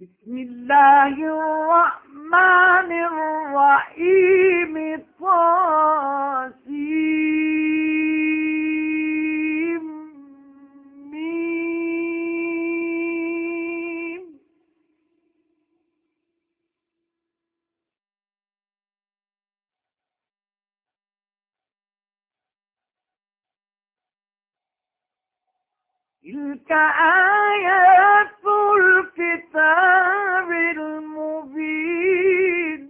بسم الله الرحمن الرحيم طاسيم ميم. تلك آيات الكتاب المبين.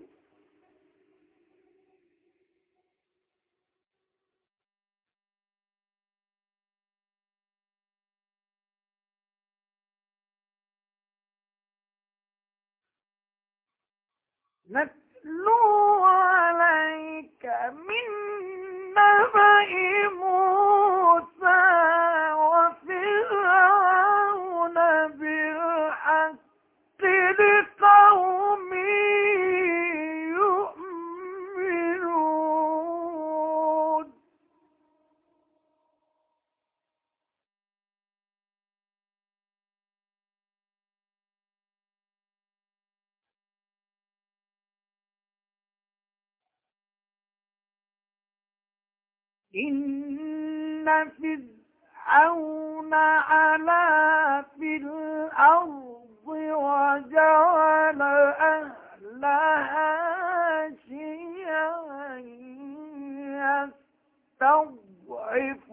نتلو عليك من نبأ موسى وفرعون بالحق لقوم يؤمنون. إن فرعون علا في الأرض وجعل أهلها شيعا يستضعف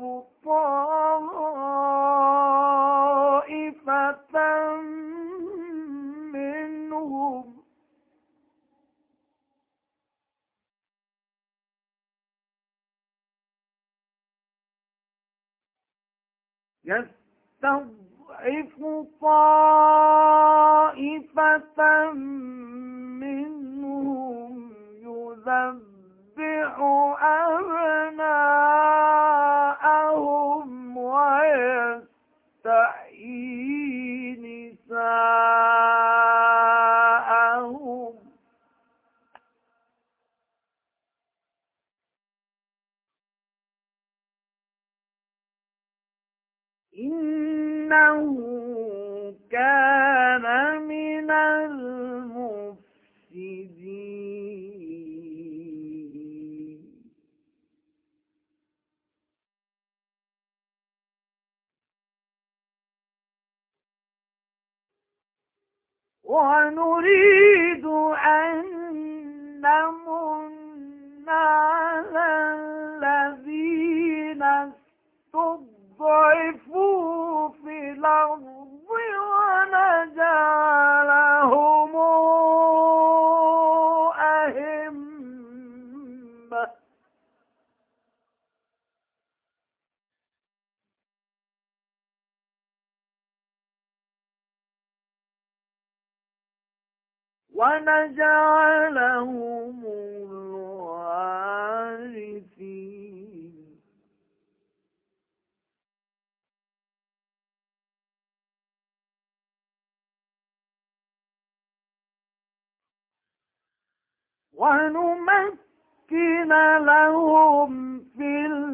طائفة منهم يذبح أبناءهم ويستحيي نساءهم. إنه كان من المفسدين. ونريد أن نمن على الذين استضعفوا في الأرض ونجعلهم أئمة ونجعلهم الوارثين. ونمكن لهم في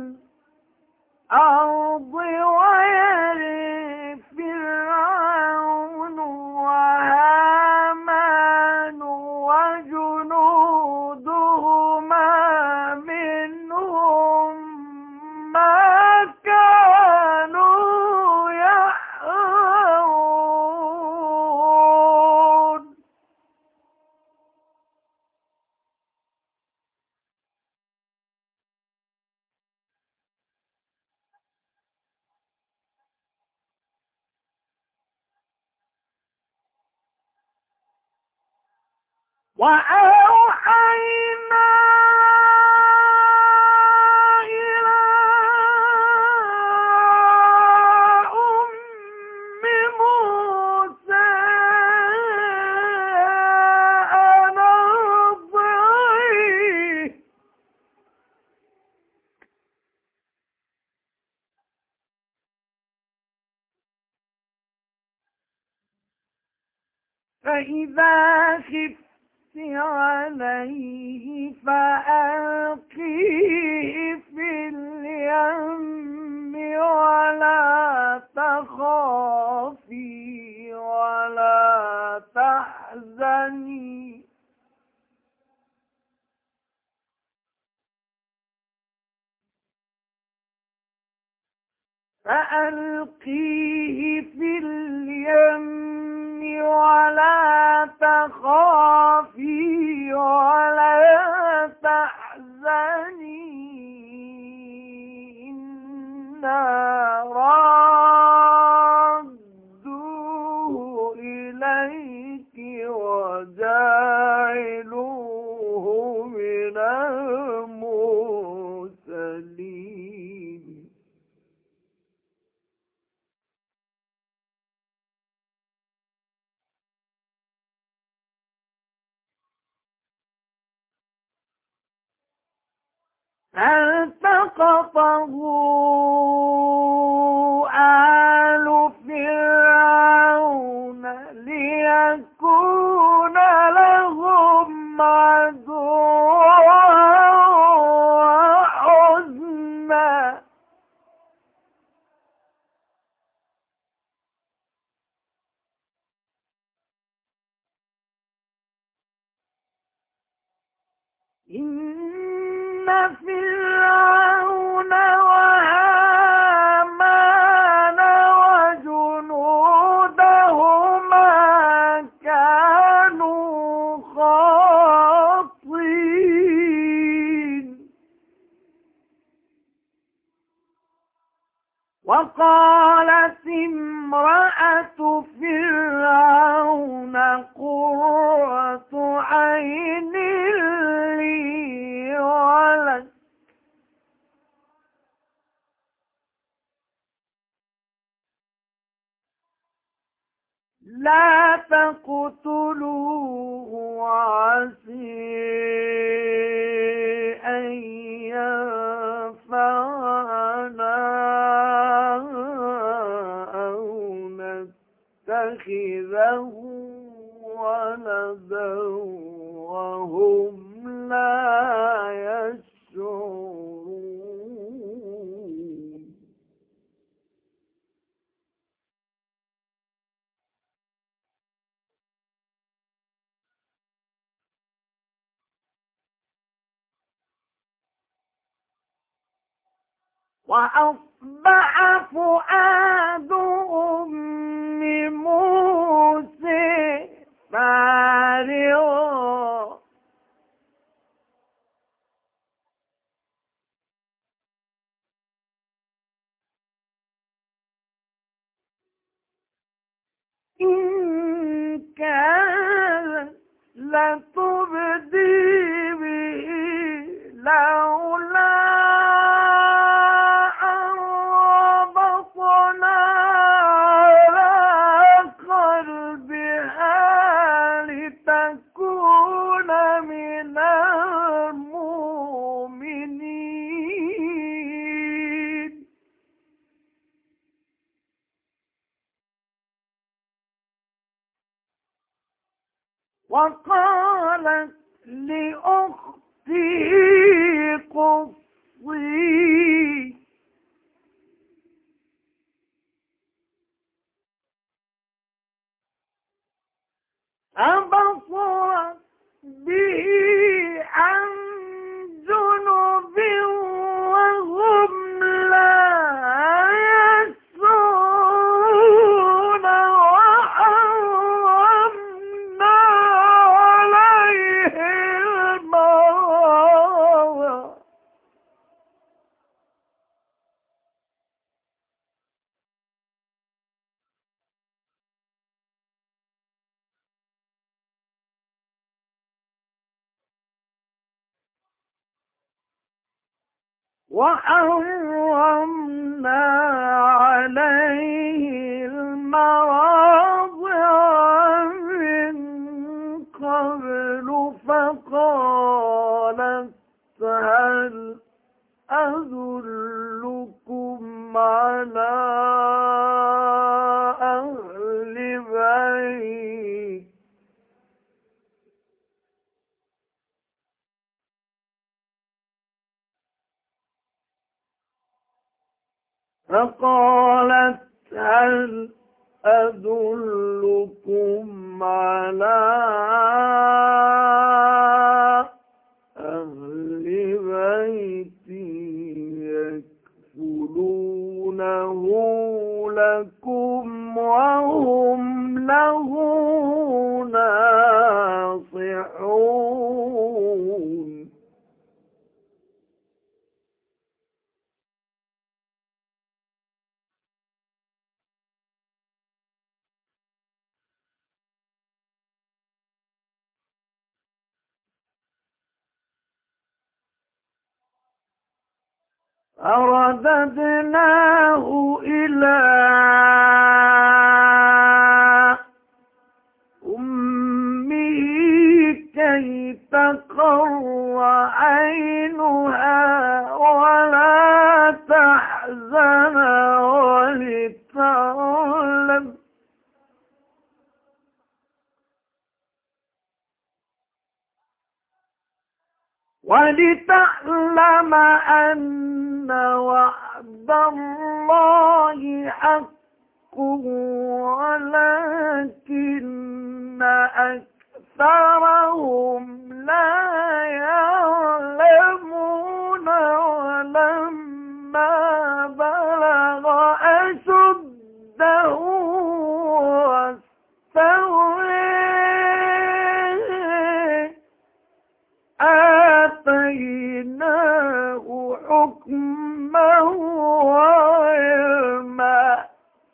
الأرض ويرث فرعون وهامان وجنودهما منهم ما كانوا يحذرون. وأوحينا إلى أم موسى أن أرضعيه فإذا خفت عليه فألقيه في اليم ولا تخافي ولا تحزني تحزني فألقيه في اليم ولا تخافي ولا تحزني إنا رادوه إليك وجاعلوه من المرسلين فالتقطه آل فرعون ليكون لهم عدوا وحزنا إن فرعون وهامان وجنودهما كانوا خاطئين وقالت امرأة فرعون قرة عين لي ولك لا تقتلوه عسى أن ينفعنا أو نتخذه ولدا وهم لا يشعرون وأصبح فؤاد أم موسى فارغا إن كانت لتبدي به لولا أن ربطنا على قلبها لتكون من المؤمنين وقالت لأخته قصي أبصرت به عن جنب وهم لا يشعرون وحرمنا عليه المراضع وحرمنا عليه المراضع من قبل فقالت هل أدلكم على أهل بيت فقالت هل أدلكم على فرددناه إلى أمه كي تقر عينها ولا تحزن ولتعلم أن وعد الله حق ولكن أكثرهم لا يعلمون ولما بلغ أشده آتيناه حكما وعلما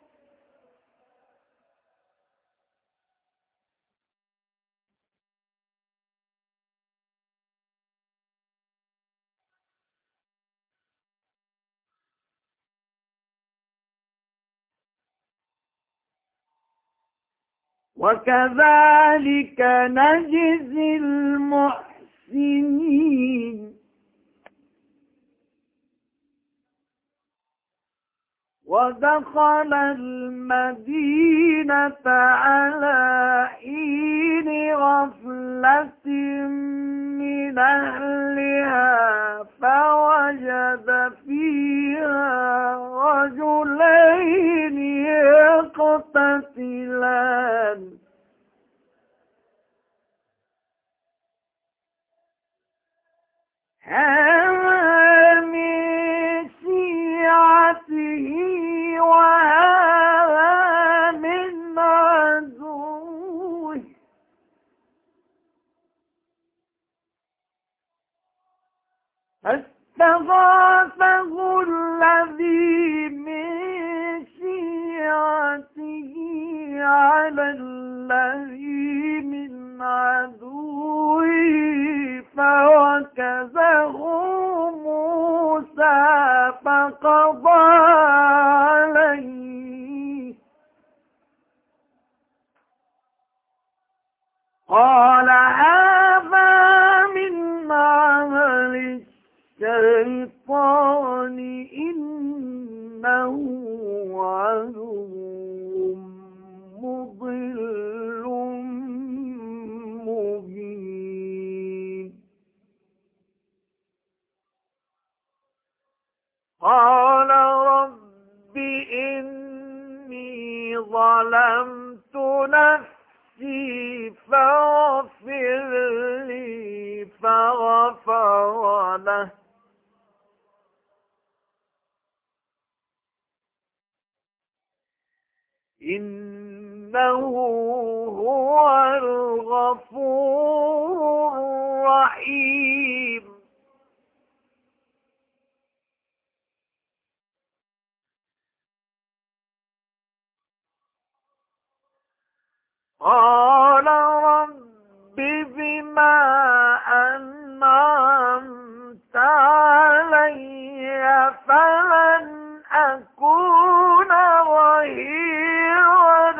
وكذلك نجزي المحسنين ودخل المدينة على حين غفلة من أهلها فوجد فيها رجلين يقتتلان هذا من شيعته وهذا من عدوه فاستغاثه الذي من شيعته على الذي من عدوه فوكزه موسى فقضى عليه قال هذا من عمل الشيطان إنه عدو مضل مبين قال رب إني ظلمت نفسي فاغفر لي فغفر له إنه هو الغفور الرحيم قال رب بما أنعمت علي فلن أكون ظهيرا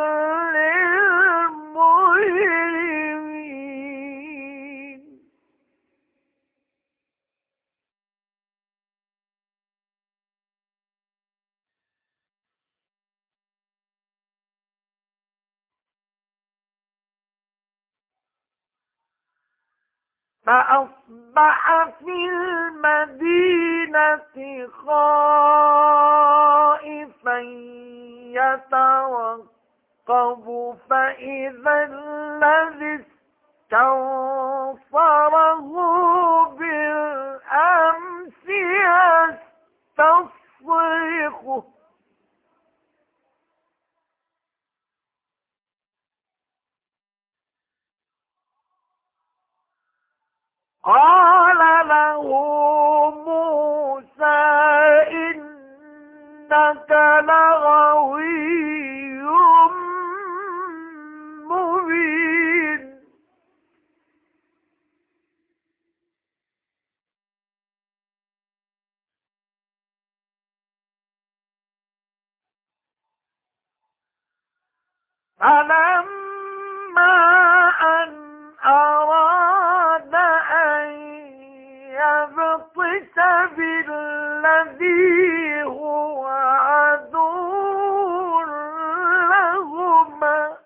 للمجرمين فأصبح في المدينة خائفا يترقب فإذا الذي استنصره بالأمس يستصرخه قال له موسى إنك لغوي مبين فلما أن أراد أن يبطش بالذي هو عدو لهما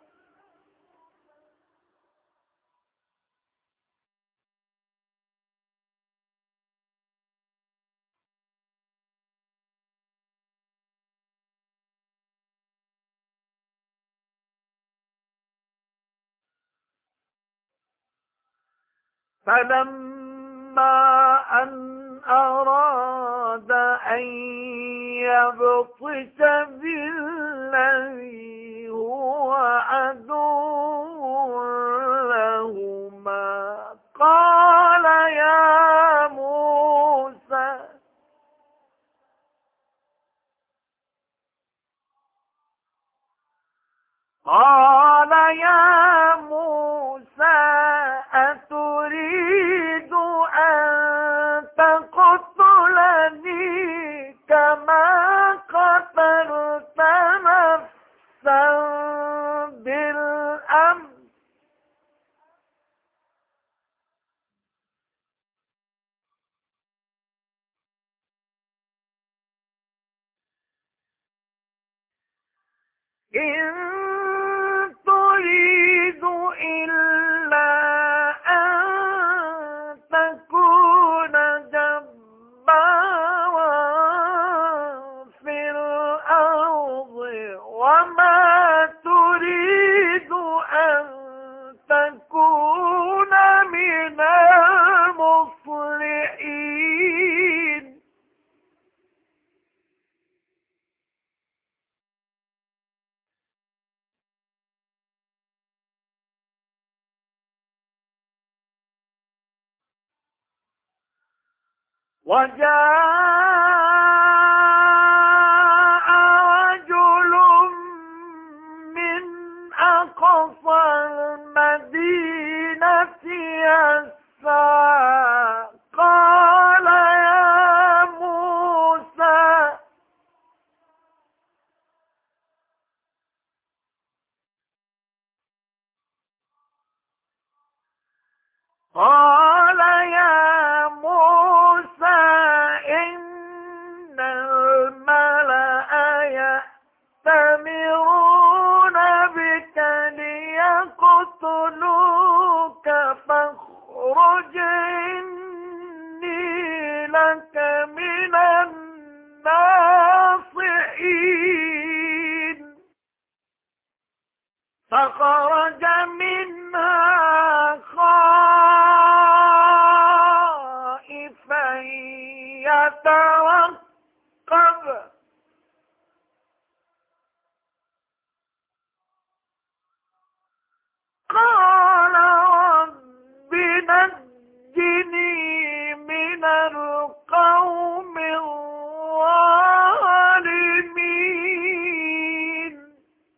فلما أن أراد أن يبطش بالذي هو عدو لهما قال يا موسى أتريد أن تقتلني كما قتلت نفسا بالأمس إن تريد إلا أن تكون جبارا في الأرض وما تريد أن تكون من المصلحين وجاء رجل من أقصى المدينة يسعى قال يا موسى إن الملأ يأتمرون بك ليقتلوك فاخرج إني لك من الناصحين فخرج منها خائفا يترقب قال رب نجني من القوم الظالمين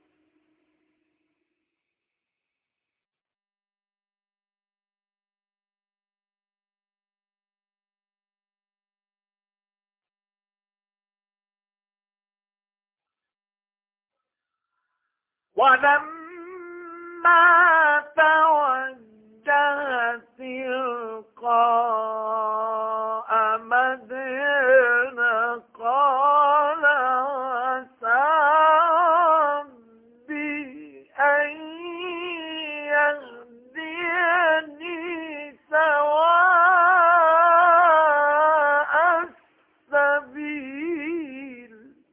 ولما توجه تلقاء مدين قال عسى ربي أن يهديني سواء السبيل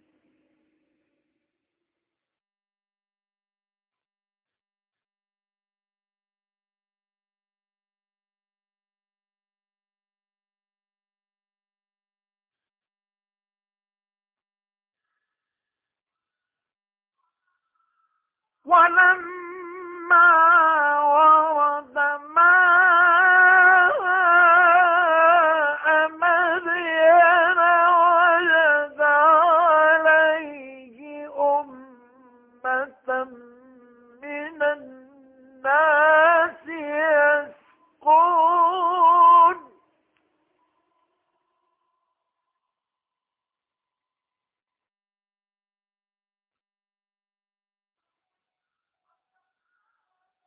ولما ورد ماء مدين وجد عليه أمة من الناس يسقون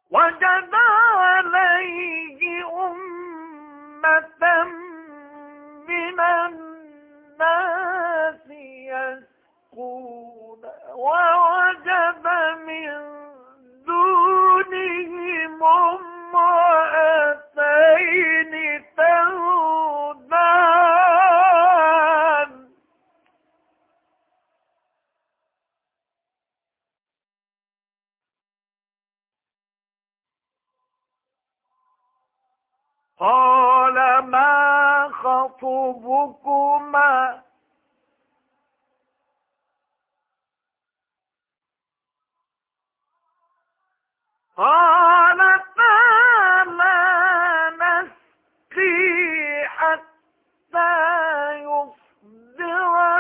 وجد عليه أمة من الناس يسقون ووجد من دونهم امرأتين تذودان قال ما خطبكما قالتا لا نسقي حتى يصدر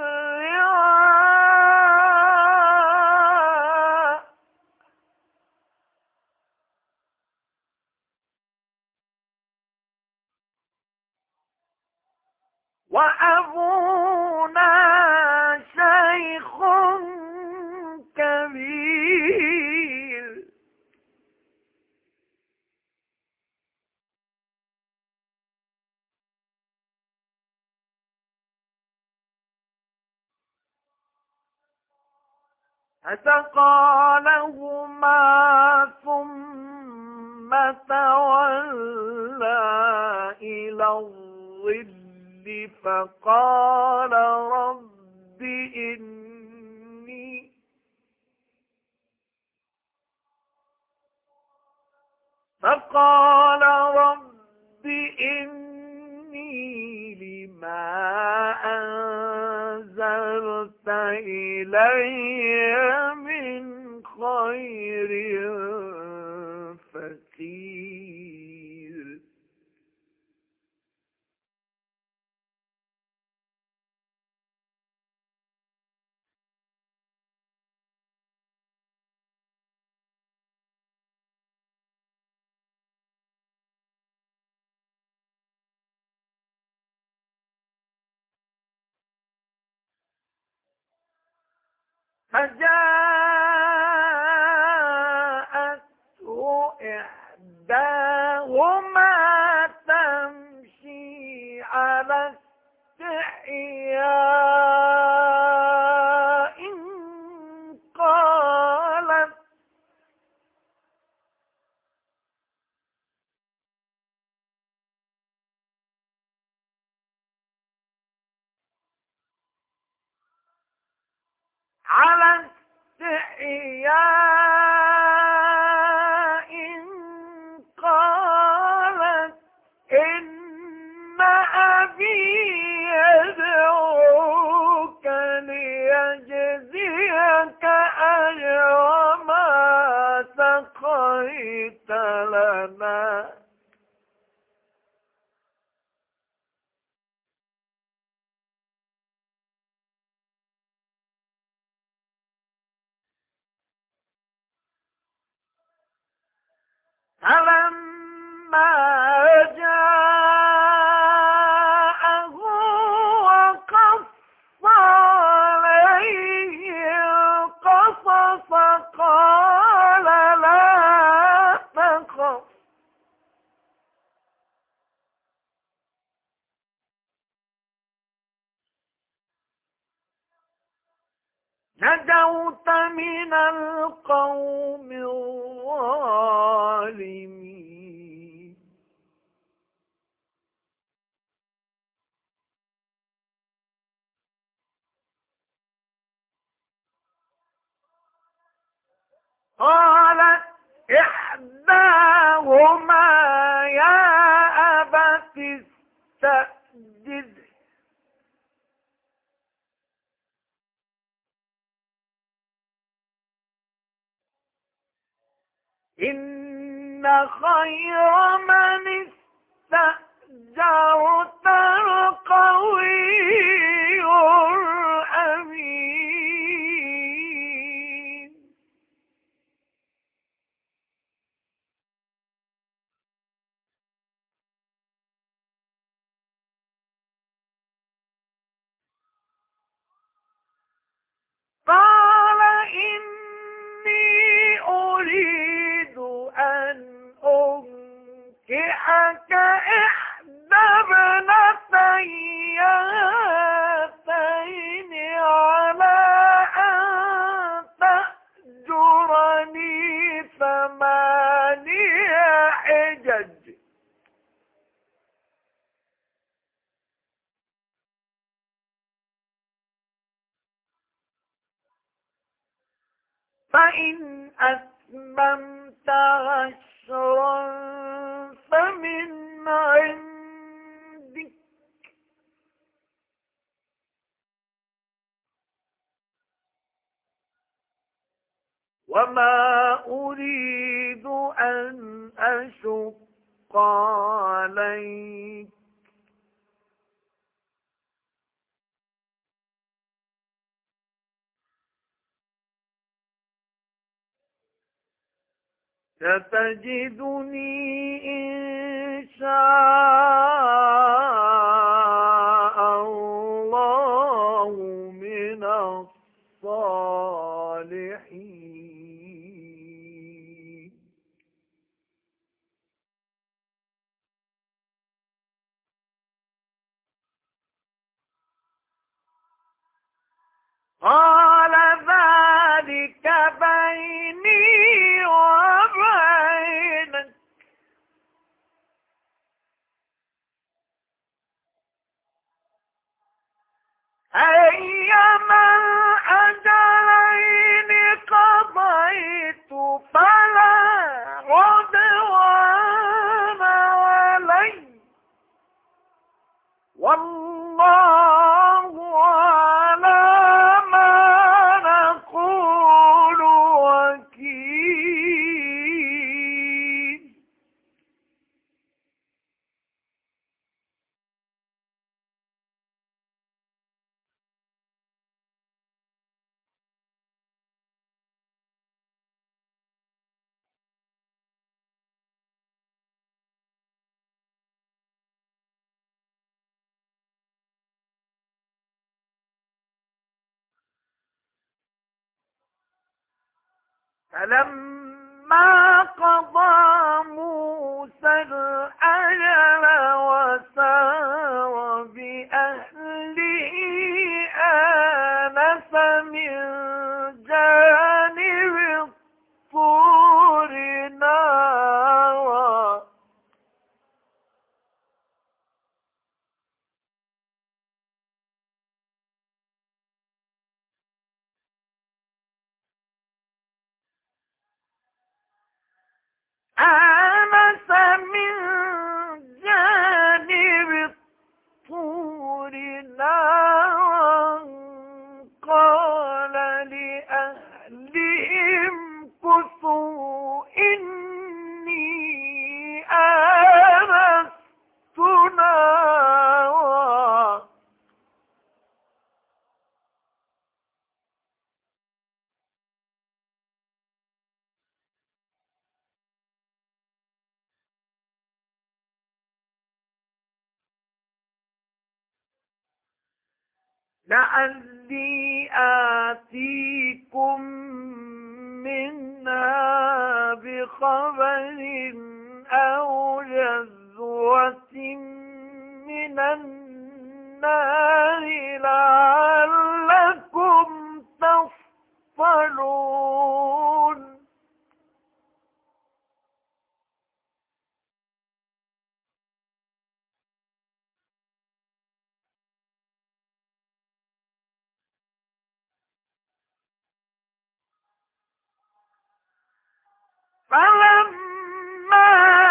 الرعاء وأبونا شيخ كبير فسقى لهما ثم تولى إلى الظل فقال رب إني لما أنزلت إلي من خير فقير فجاءته إحداهما تمشي على استحياء قالت على استحياء قالت إن أبي يدعوك ليجزيك أجر ما سقيت لنا فلما جاءه وقص عليه القصص قال لا تخف نجوت من القوم الظالمين قالت إحداهما يا أبت استأجره إن خير من استأجرت القوي الأمين قال إني أريد أن أريحك إحدى ابنتي هاتين على أن تأجرني 8 حجج فإن أتممت 10 فمن عندك وما أريد أن أشق عليك ستجدني إن شاء الله من الصالحين. قال ذلك بيني وبينك أيما الأجلين قضيت فلا عدوان علي والله على ما نقول وكيل. فلما قضى موسى الأجل وسار بأهله آنس من جانب الطور نارا آنس من جانب الطور نارا قال لأهلهم كثوا إني آنست نارا لعلي آتيكم منها بخبر أو جذوة من النار لعلكم تصطلون. فلما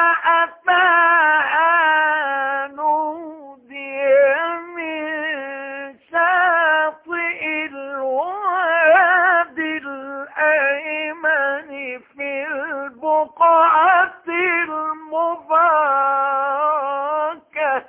أتاها نودي من شاطئ الوادي الأيمن في البقعة المباركة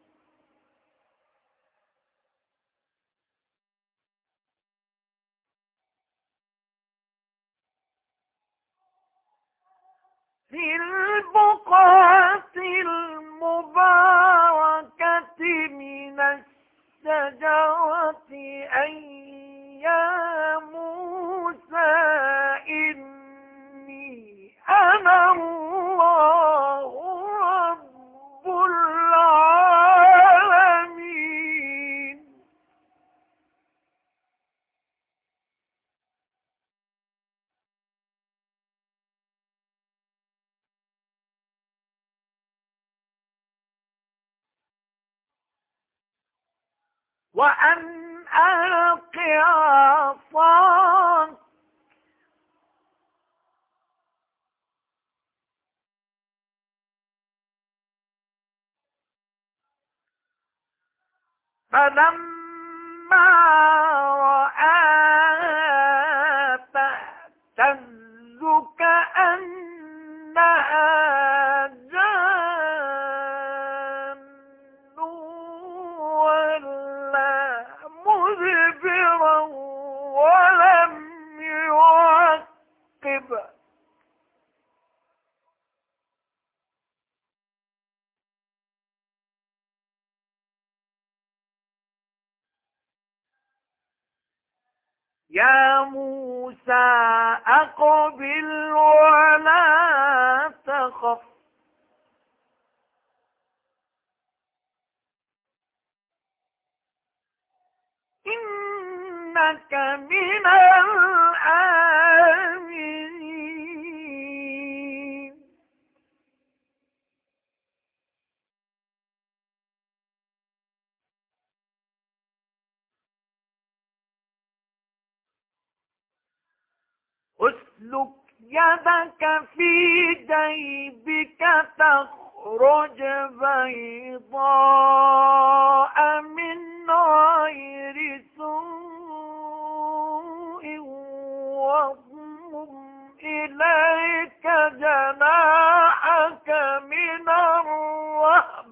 من الشجرة أن يا موسى إني أنا الله رب وأن ألق عصاك فلما رآها تهتز كأنها جان ولا مدبرا ولم يعقب يا موسى أقبل ولا تخف إنك من الآمنين اسلك يدك في جيبك تخرج بيضاء من غير سوء واضمم إليك جناحك من الرهب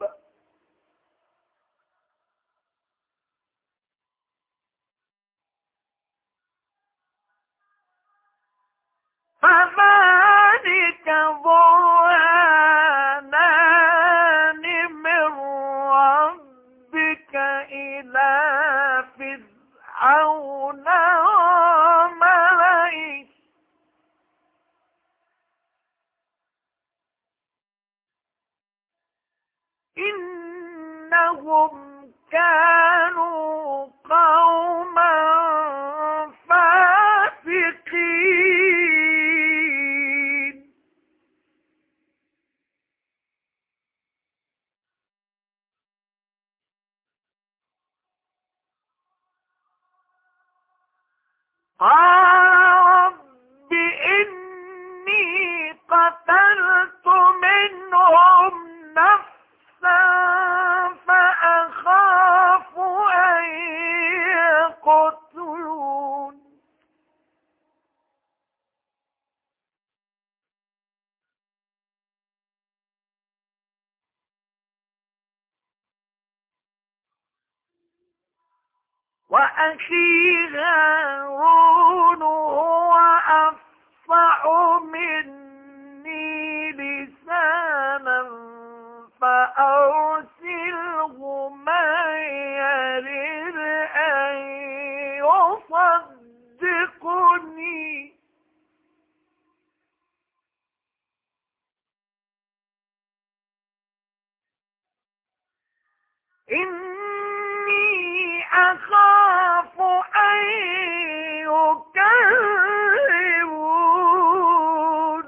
فذلك برهانان من ربك إلى فرعون وملئه إنهم كانوا قوما فاسقين قال رب إني قتلت منهم نفسا فأخاف أن يقتلون وأخي هارون هو أفصح مني لسانا فأرسله معي يرد أن يصدقني إني أخاف أن يكذبون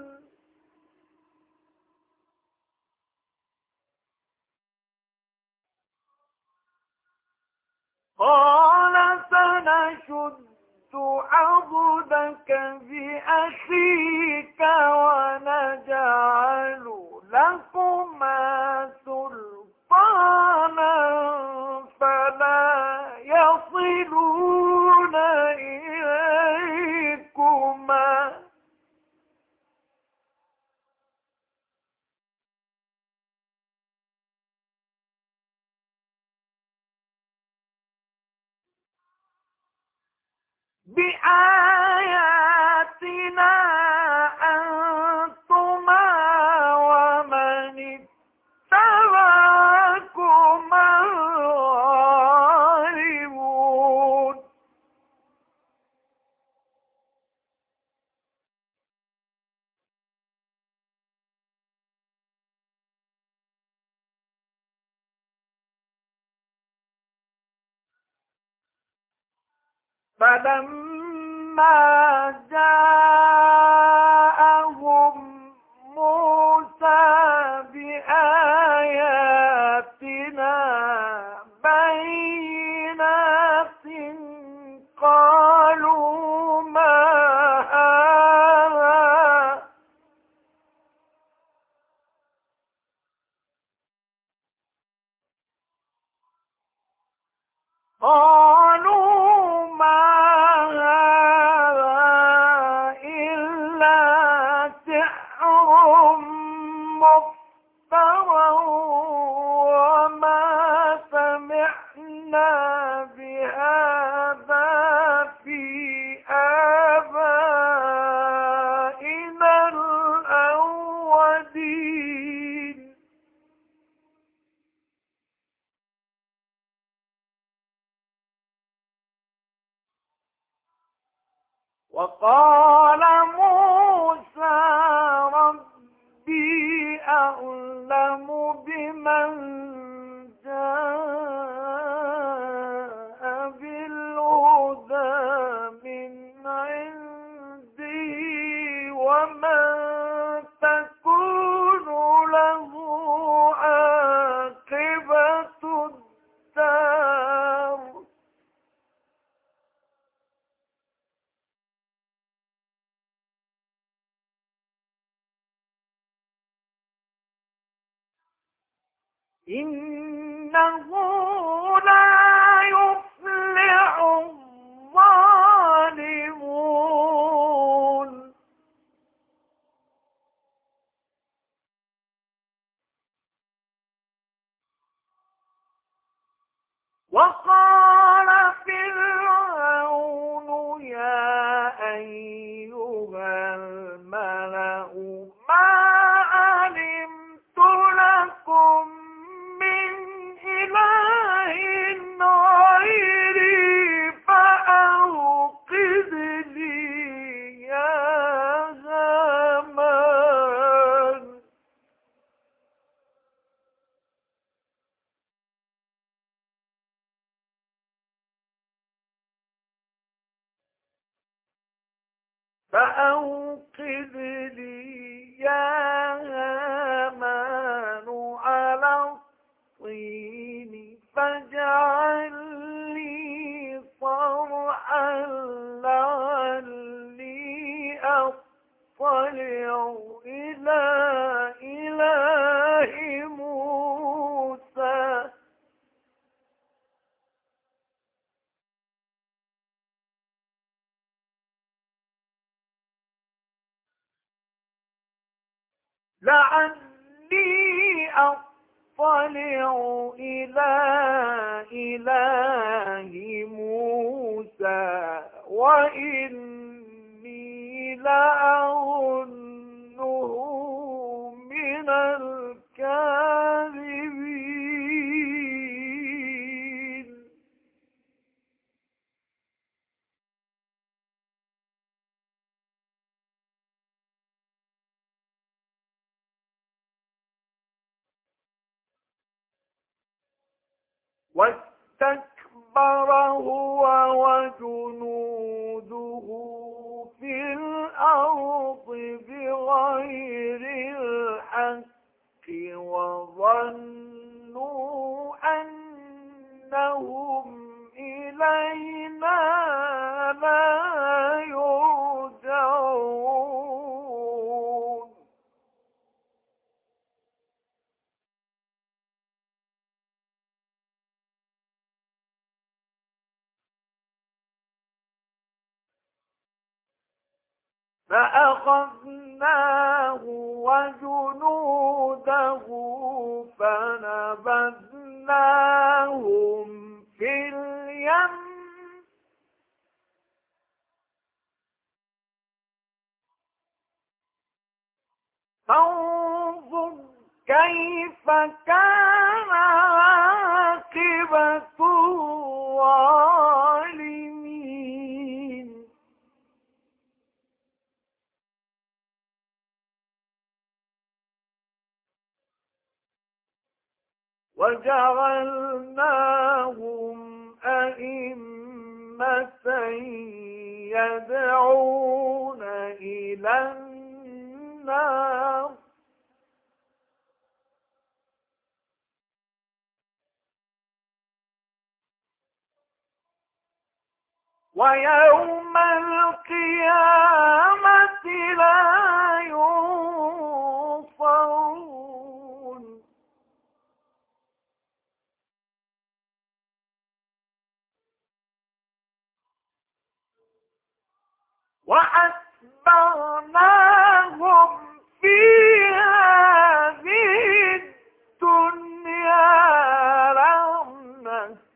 قال سنشد عضدك بأخيك ونجعل لكما سلطانا فلا يصلون إليكما بآياتنا أنتما ومن اتبعكما الغالبون فلما جاءهم موسى بآياتنا بينات إنه لا يفلح الظالمون. وقال فرعون يا أيها الملأ ما علمت لكم من إله غيري فأوقد لي يا هامان. فأوقد لي يا هامان على الطين فاجعل لي صرحا لعلي أطلع إلى إله موسى. لعلي أطلع إلى إله موسى وإني لأظنه من الكاذبين. واستكبر هو وجنوده في الأرض بغير الحق وظنوا أنهم إلينا لا يرجعون. فأخذناه وجنوده فنبذناهم في اليم. فانظر كيف كان عاقبة الظالمين. وجعلناهم أئمة يدعون إلى النار. ويوم القيامة لا ينصرون. وأتبعناهم في هذه الدنيا لعنة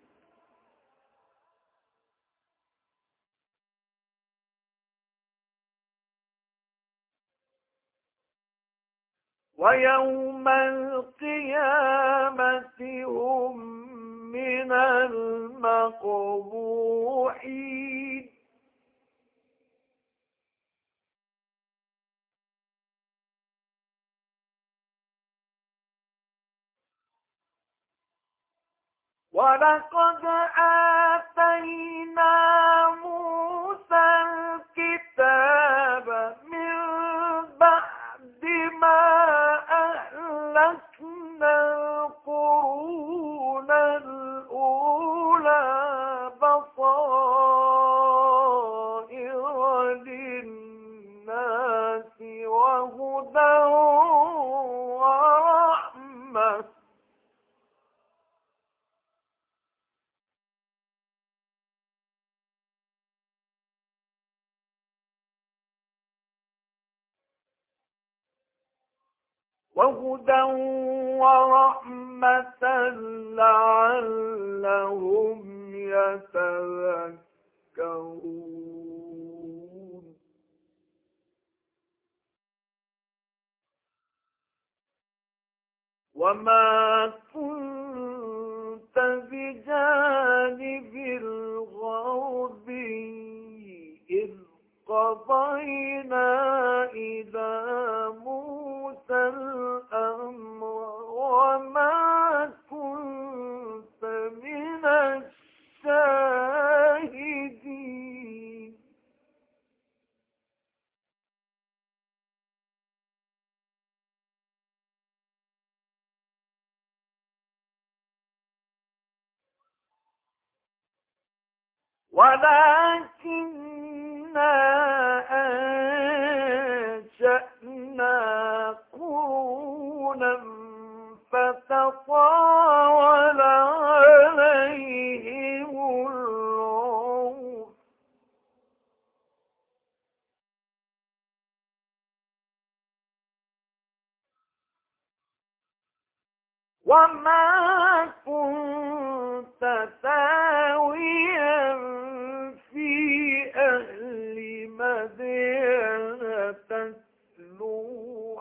ويوم القيامة هم من المقبوحين. ولقد آتينا موسى الكتاب من بعد ما أهلكنا القرون الأولى بصائر للناس وهدى ورحمة وهدى ورحمة لعلهم يتذكرون. وما كنت بجانب الغربي إذ قضينا إلى موسى الأمر وما كنت من الشاهدين. ولكننا أنشأنا قرونا فتطاول عليهم العمر وما كنت ثاويا في أهل مدين تتلو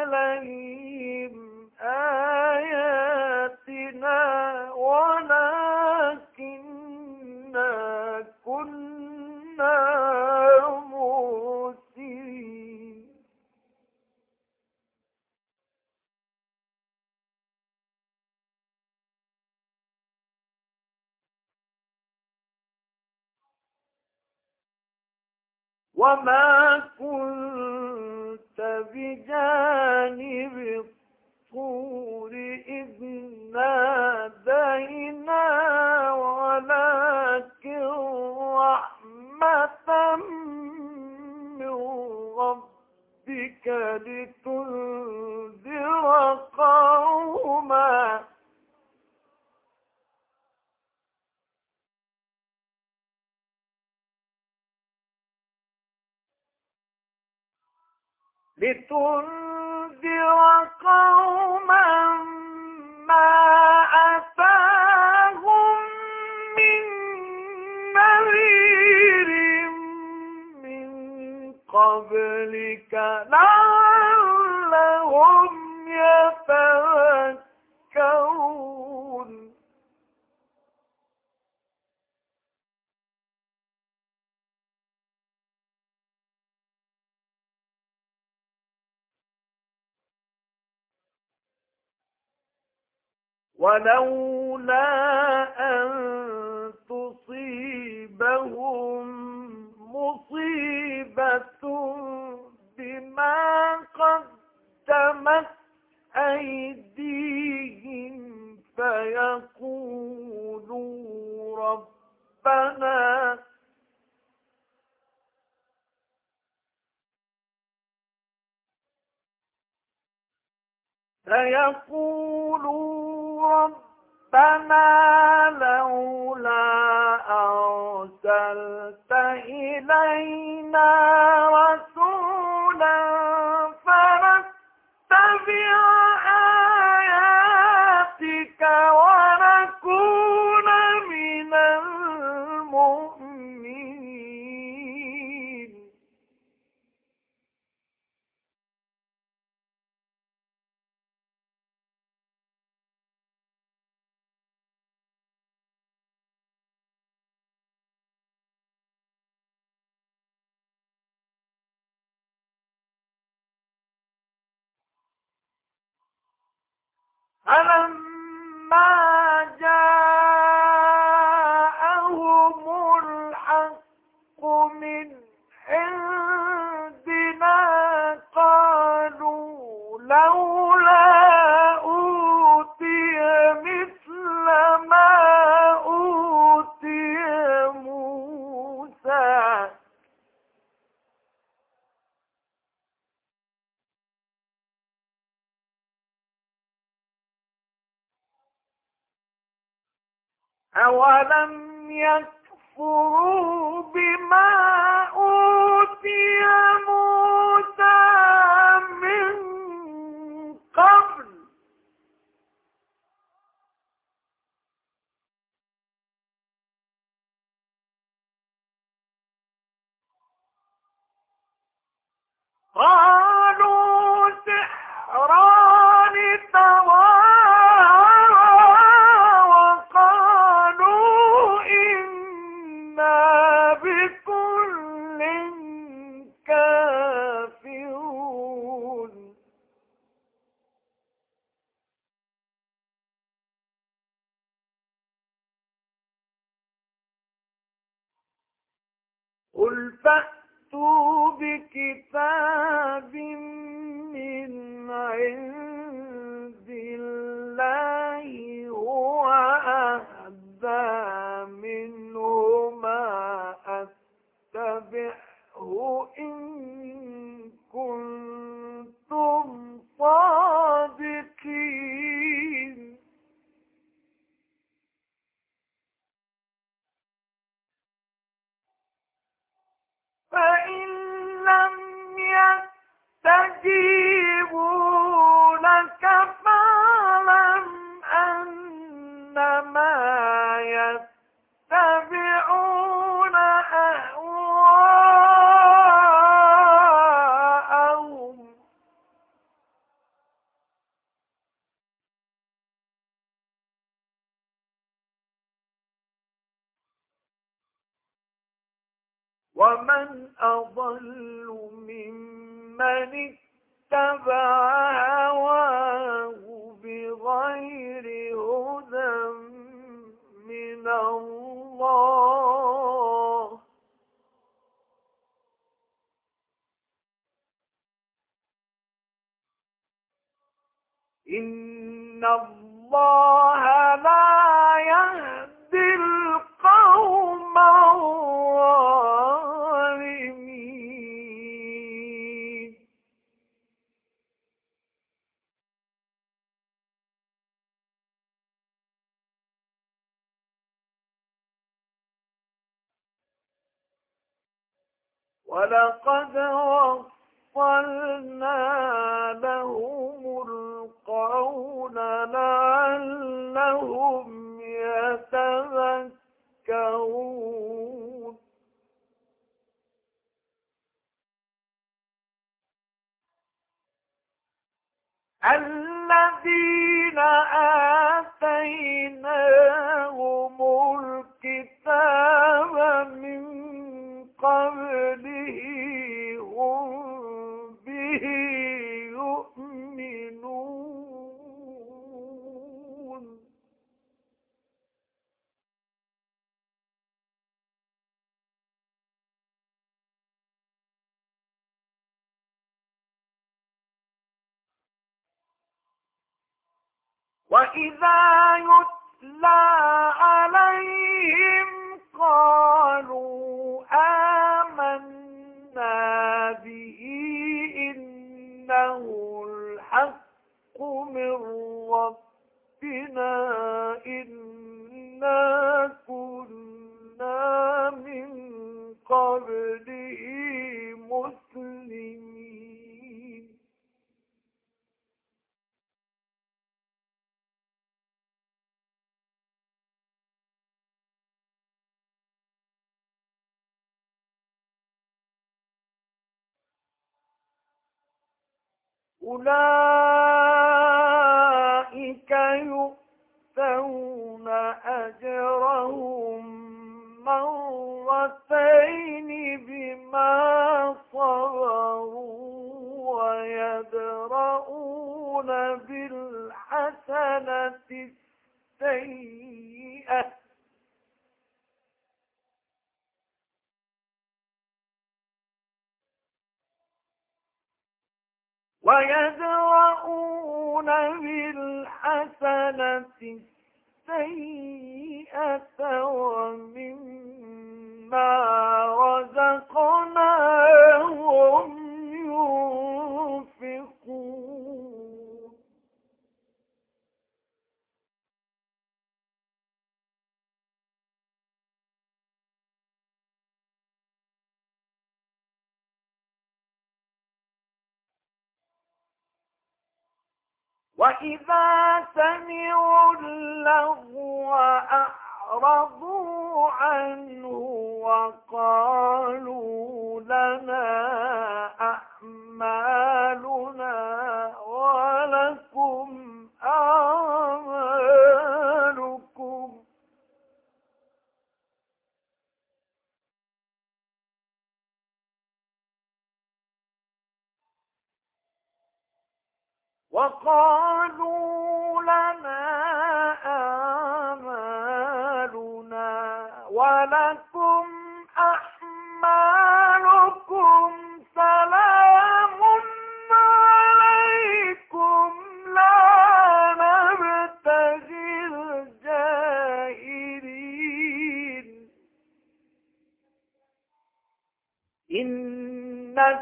عليهم آياتنا ولكننا كنا مرسلين. وما كنت بجانب الطور إذ نادينا ولكن رحمة من ربك لتنذر قوما ما أتاهم من نذير من قبلك لعلهم يتذكرون. ولولا أن تصيبهم مصيبة بما قدمت أيديهم فيقولوا ربنا لولا أرسلت إلينا رسولا فنتبع آياتك ونكون من المؤمنين. فلما جاءهم الحق من عندنا قالوا لولا أوتي مثل ما أوتي موسى أولم يكفروا بما أوتي موسى من قبل قل فأتوا بكتاب من عند الله هو أهدى منهما أتبعه إن كنتم صادقين. فإن لم يستجيبوا لك فاعلم أنما يتبعون أهواءهم ومن أضل ممن اتبع هواه بغير هدى من الله إن الله لا يهدي القوم الظالمين. ولقد وصلنا لهم القول لعلهم يتذكرون. الذين آتيناهم الكتاب من قبله هم به يؤمنون. وإذا يتلى عليهم قالوا آمنا به إنه الحق من ربنا إنا كنا من قبله مسلمين. أولئك يؤتون أجرهم مرتين بما صبروا ويدرؤون بالحسنة السيئة ومما رزقناهم ينفقون. وإذا سمعوا اللغو أعرضوا عنه وقالوا لنا أعمالنا ولكم أعمالكم وقالوا لنا أعمالنا ولكم أعمالكم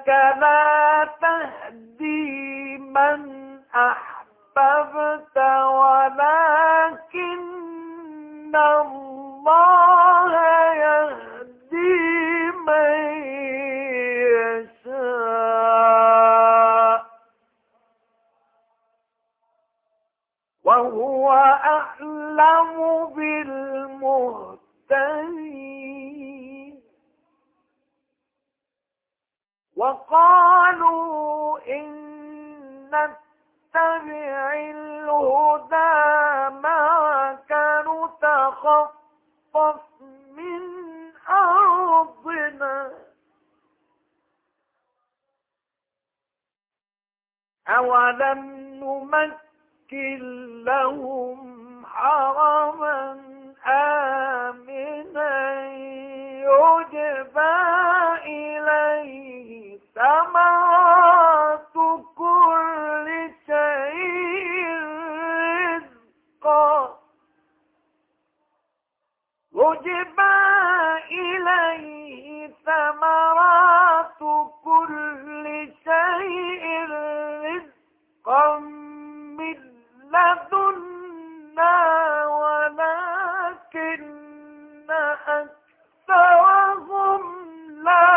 إنك لا تهدي من أحببت ولكن الله يهدي من يشاء وهو أعلم بالمهتدين. وقالوا إن نتبع الهدى معك نتخطف من أرضنا أولم نمكن لهم حرما آمنا يجبى إليه ثمرات كل شيء رزقا يجبى إليه ثمرات كل شيء رزقا من لدنا ولكن أكثرهم لا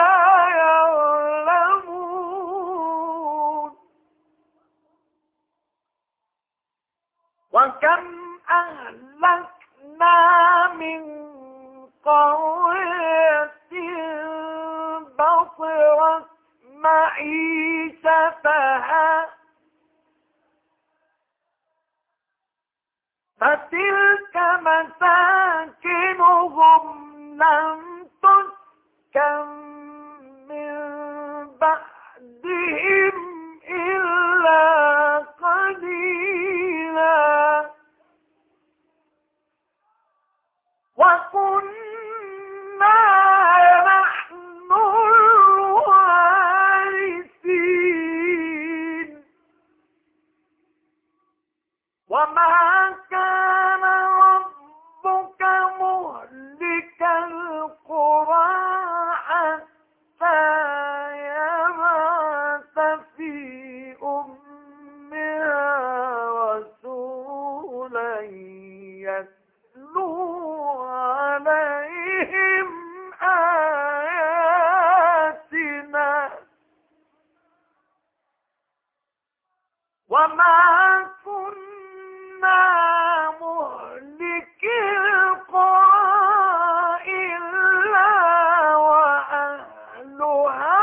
يعلمون. وكم أهلكنا من قرية بطرت معيشتها فتلك مساكنهم لم تسكن من بعدهم إلا قليلا وكنا نحن الوارثين. وما كان ربك مهلك القرى حتى يبعث في أمها رسولا يتلو عليهم آياتنا وما كنا مهلك القرى إلا وأهلها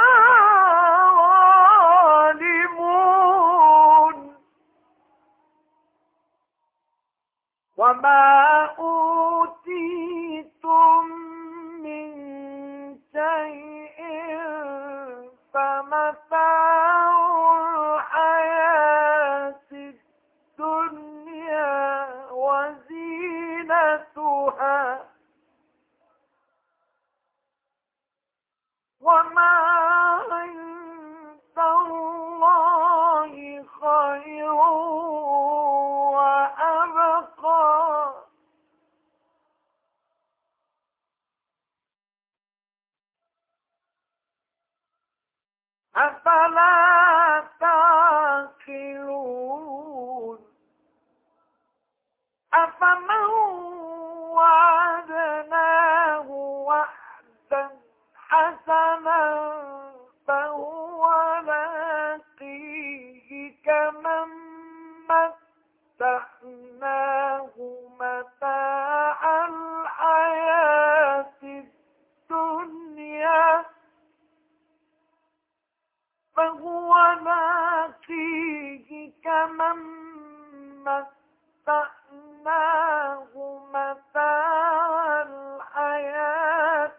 ظالمون. وما أوتيتم من شيء فمتاع الحياة الدنيا وزينتها وما عند الله خير وأبقى. أفلا تعقلون. أفمن وعدناه وعدا حسنا فهو لاقيه كمن متعناه متاع الحياة الدنيا فهو لاقيه كمن متعناه متاع الحياة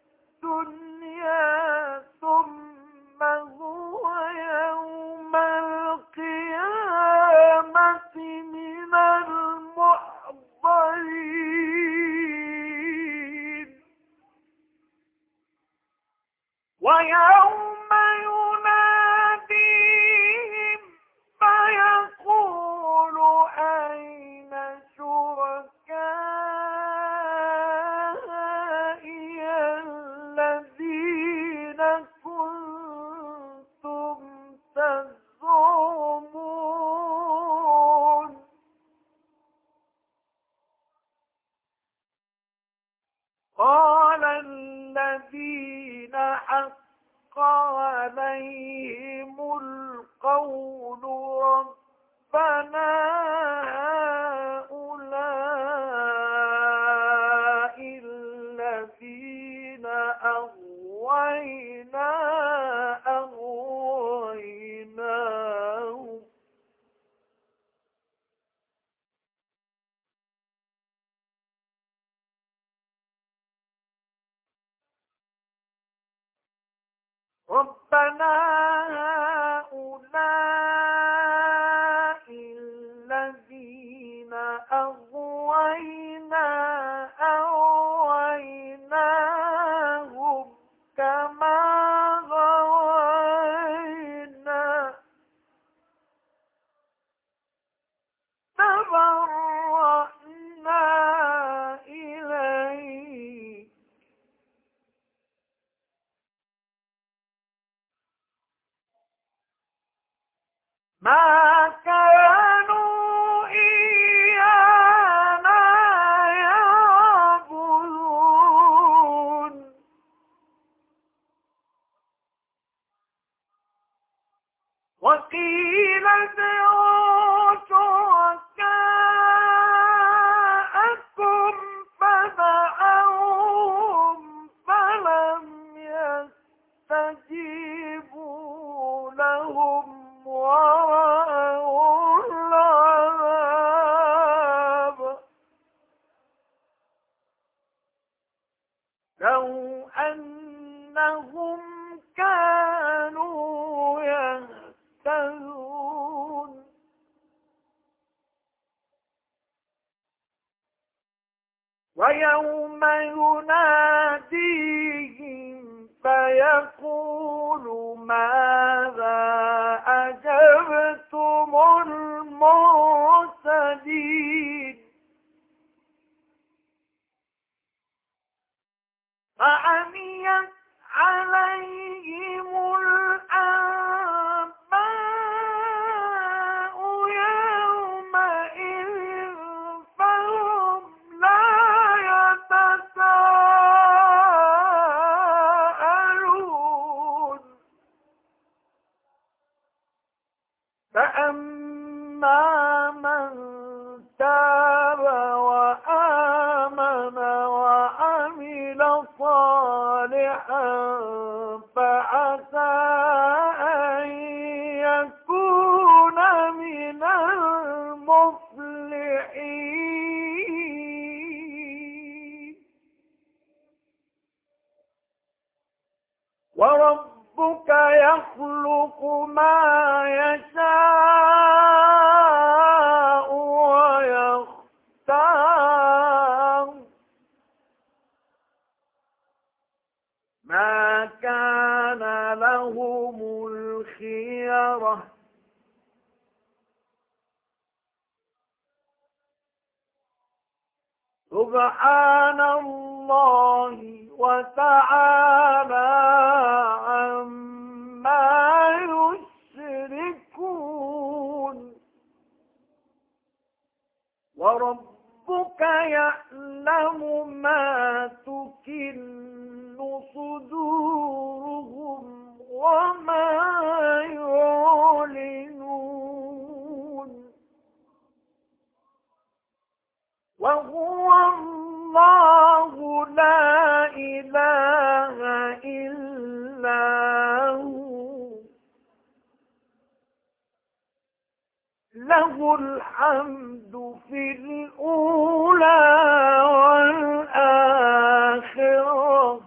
الدنيا ثم هو يوم القيامة من المحضرين. ويوم يناديهم فيقول أين شركائي ربنا هؤلاء الذين أغوينا أغويناهم كما غوينا تبرأنا إليك ما كانوا إيانا يعبدون وقيل ادعوا شركاءكم فدعوهم فلم يستجيبوا لهم ورأوا العذاب لو أنهم كانوا يهتدون ويوم يناديهم فيقول ماذا أجبتم المرسلين فعميت عليهم الأنباء يومئذ فهم لا يتساءلون فأما من تاب وآمن وعمل صالحا فعسى أن يكون من المفلحين وربك يخلق ما يشاء ويختار ما كان لهم الخيرة سبحان الله وتعالى عما يشركون وربك يعلم ما تكن صدورهم وما يعلنون وهو الله لا إله إلا هو له الحمد في الأولى والآخرة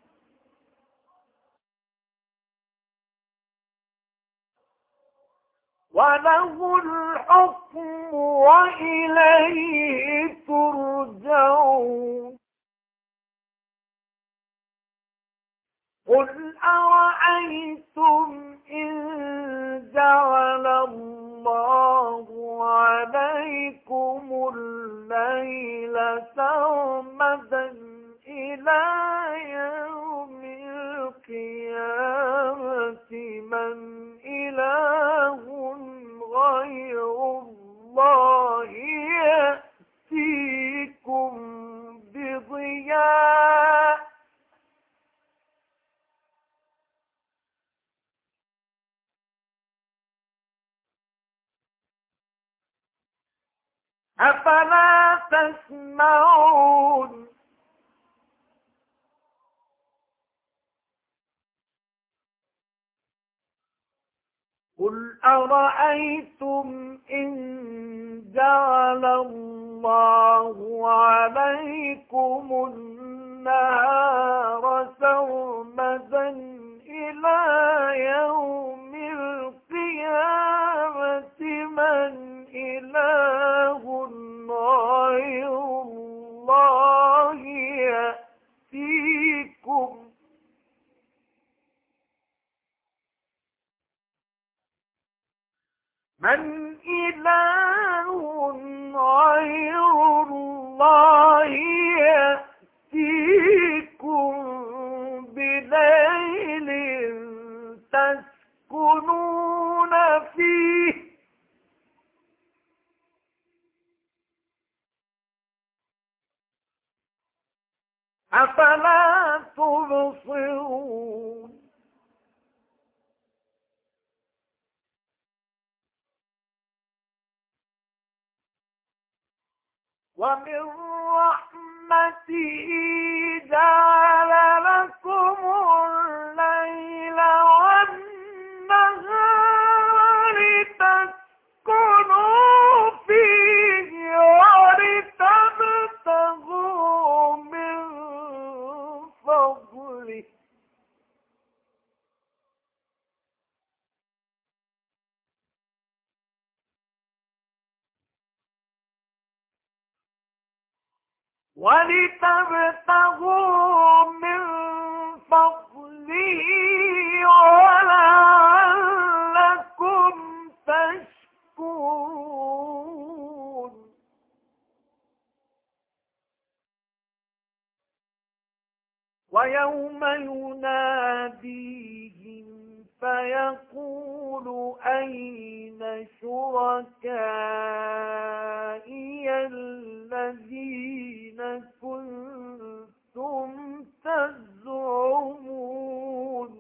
وله الحكم وإليه ترجعون قل أرأيتم إن جعل الله عليكم الليل سرمدا إلى يوم القيامة من إله غير الله يأتيكم بضياء أفلا تسمعون قل أرأيتم إن جعل الله عليكم النهار سرمدا إلى إله غير الله يأتيكم بليل تسكنون فيه أفلا تبصرون ومن رحمته جعل لكم الليل والنهار لتسكنوا فيه ولتبتغوا من فضله ولعلكم تشكرون ويوم يناديهم فيقول أين شركائي الذين كنتم تزعمون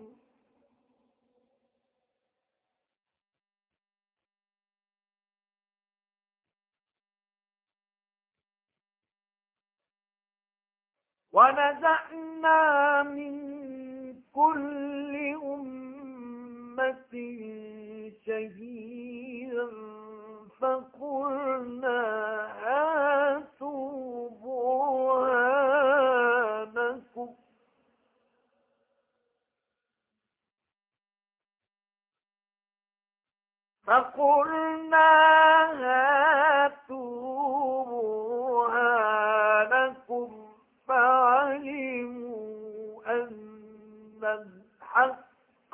ونزعنا من كل أمة شهيدا فقلنا هاتوا برهانكم فعلموا أن الحق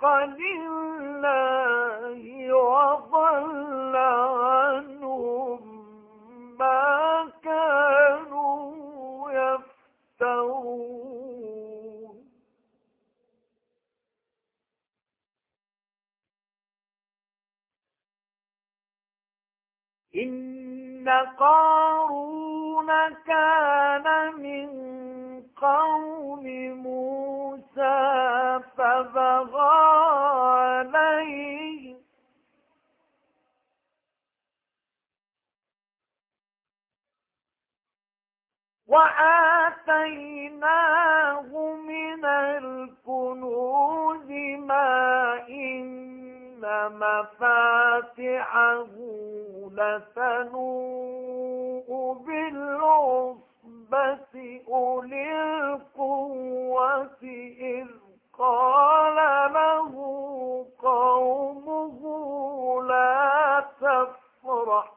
لله وضل عنهم ما كانوا يفترون إن قارون كان من قوم موسى فبغى عليه وآتيناه من الكنوز ما إن مفاتحه لتنوء بالعصبة أولي القوة إذ قال له قومه لا تفرح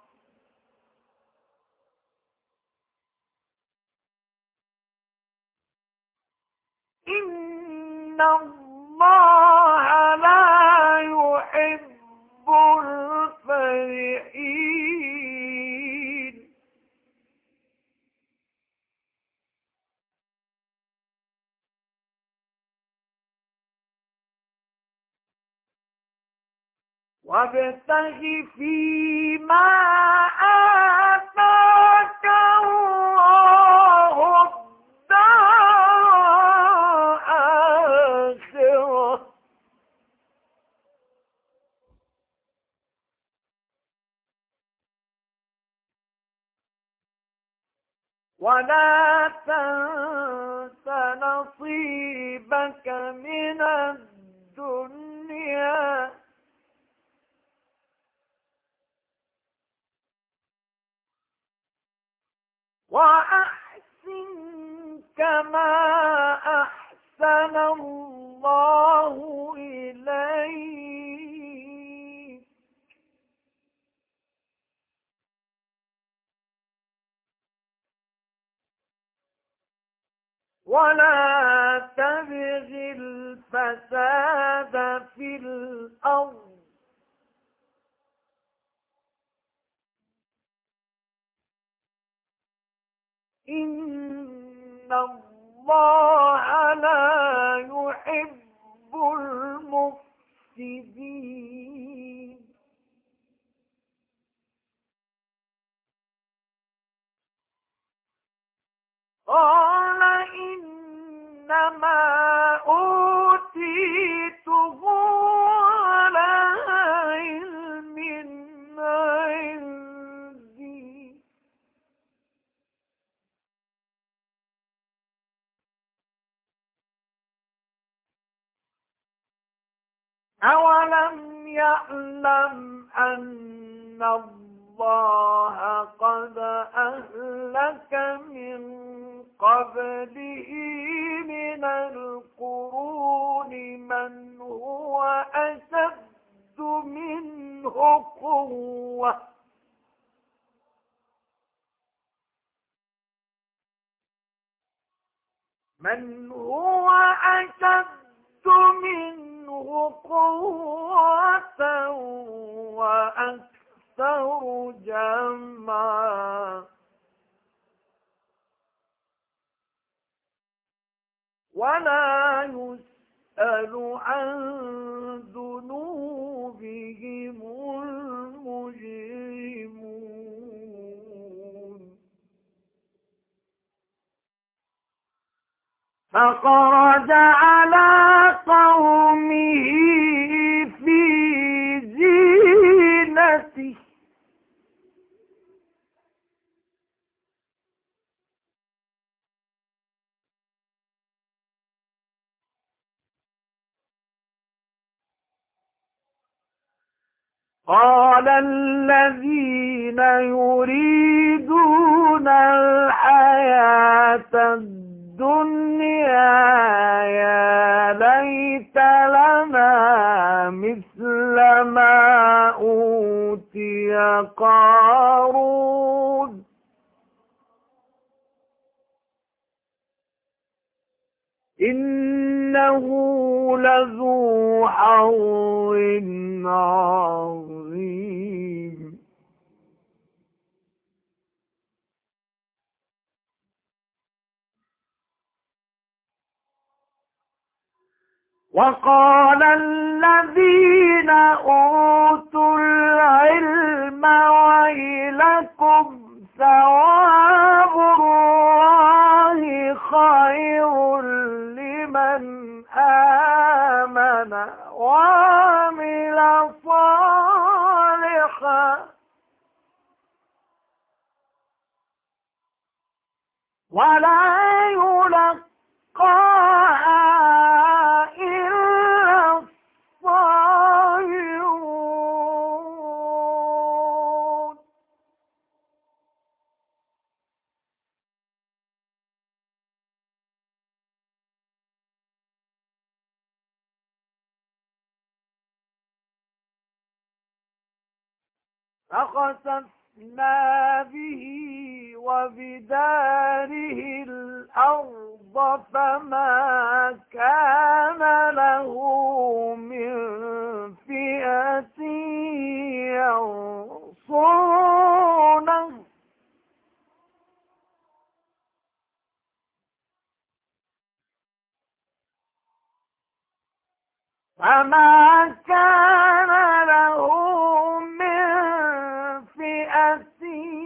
إن الله لا يحب الفرحين وابتغ فيما آتاك الله الدار الآخرة ولا تنس نصيبك من الدنيا وأحسن كما أحسن الله إليك ولا تبغ الفساد في الأرض إن الله لا يحب المفسدين. قال إنما أوتيته على علم عندي أولم يعلم أن الله قد أهلك من قبله من القرون من هو أشد منه قوة وأكثر جمعا ولا يسأل عن ذنوبهم المجرمون. فخرج على قومه في زينته قال الذين يريدون الحياة الدنيا يا ليت لنا مثل ما أوتي قارون إنه لذو حظ عظيم. وقال الذين أوتوا العلم ويلكم ثواب الله خير لمن آمن وعمل صالحا ولا يلقاها إلا الصابرون. فخسفنا به وبداره الأرض فما كان له من فئة ينصرونه فما كان له من فئة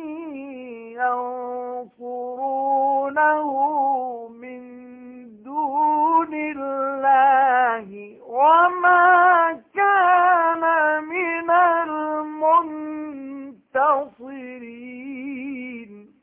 ينصرونه من دون الله وما كان من المنتصرين.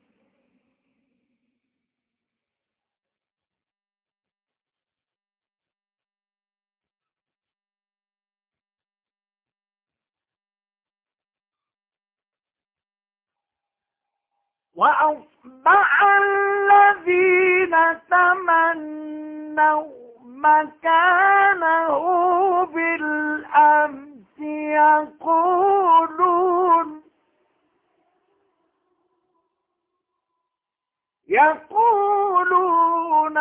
وأصبح الذين تمنوا مكانه بالأمس يقولون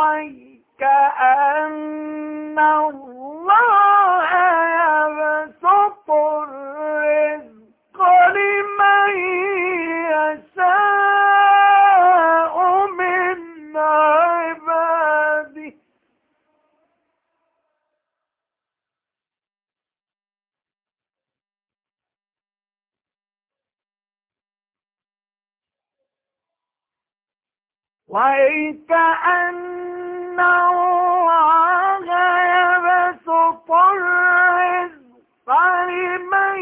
ويكأن الله يبسط الرزق لمن يشاء وَكَأَنَّ اللَّهَ يَبْسُطُ الرِّزْقَ لِمَن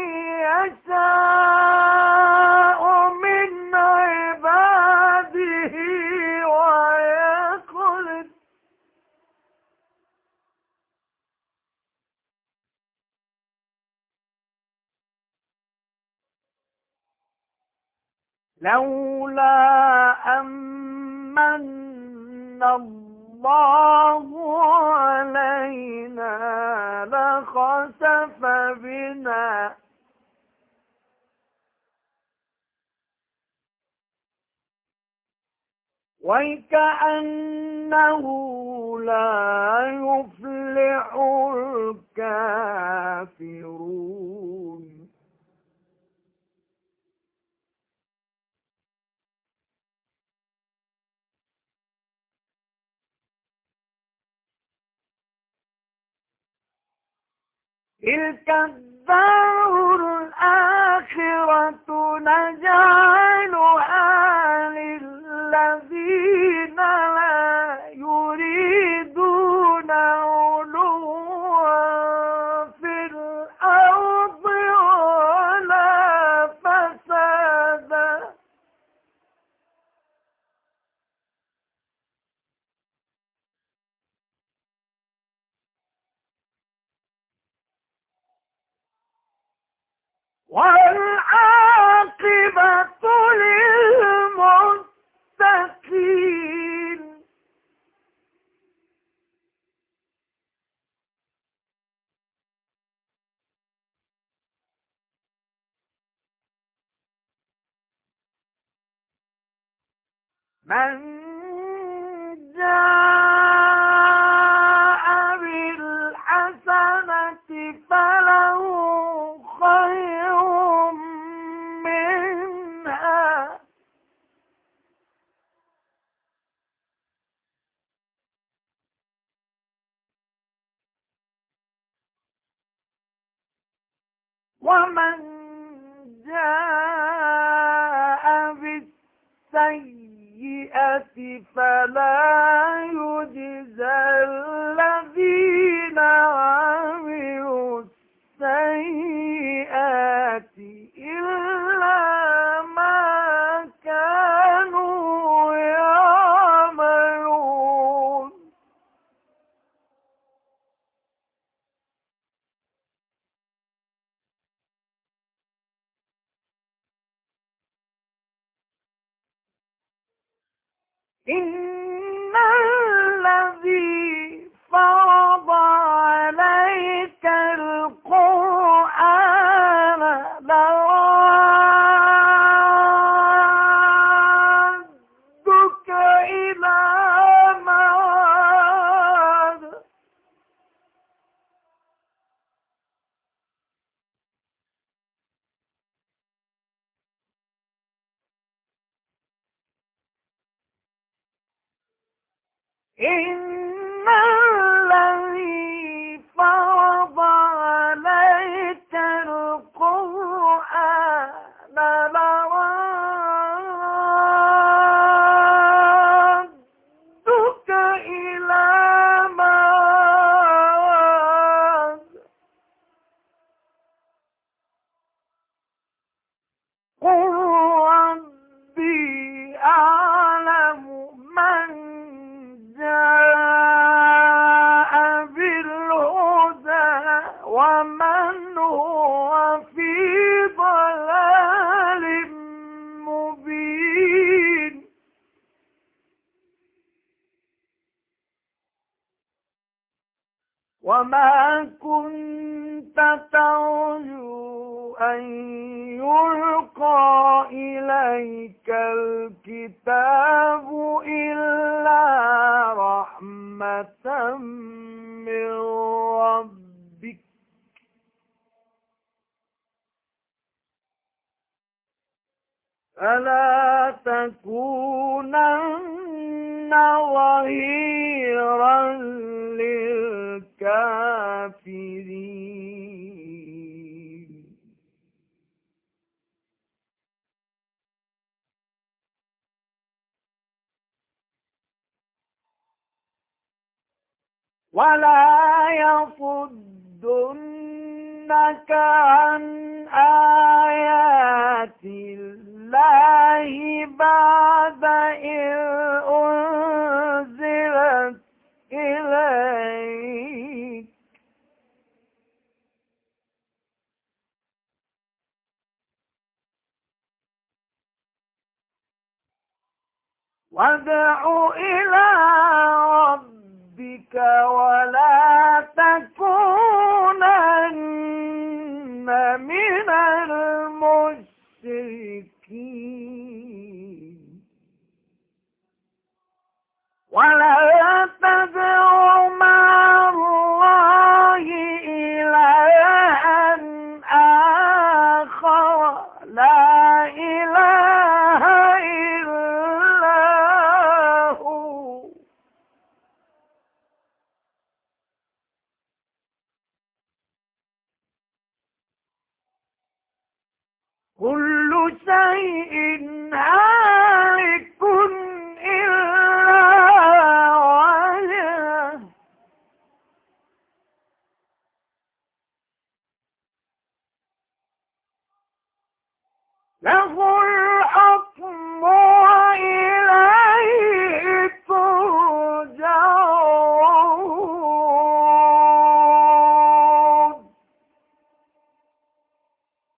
يَشَاءُ مِنْ عِبَادِهِ وَيَقْدِرُ لولا أمن الله علينا لخسف بنا وكأنه لا يفلح الكافرون تلك الدار الآخرة نجعلها للذين لا يريدون علوا في الأرض ولا فسادا والعاقبة للمتقين من جاء بالحسنة فله خير منها ومن جاء بالسيئة فلا يجزى الذين عملوا السيئات إلا ما كانوا يعملون إن الذي فرض عليك القرآن لرادك إلى معاد إن الذي فرض عليك القرآن لرادك إلى معاد قل ربي أعلم من جاء بالهدى ومن هو في ضلال مبين وما كنت ترجو أن يلقى إليك الكتاب إلا رحمة من ربك فلا تكونن ظهيرا للكافرين ولا يصدنك عن آيات الله بعد إذ أنزلت إليك وادع إلى ربك ولا تكونن من المشركين ولا تدع مع الله إلها آخر لا إله إلا هو كل شيء هالك إلا وجهه له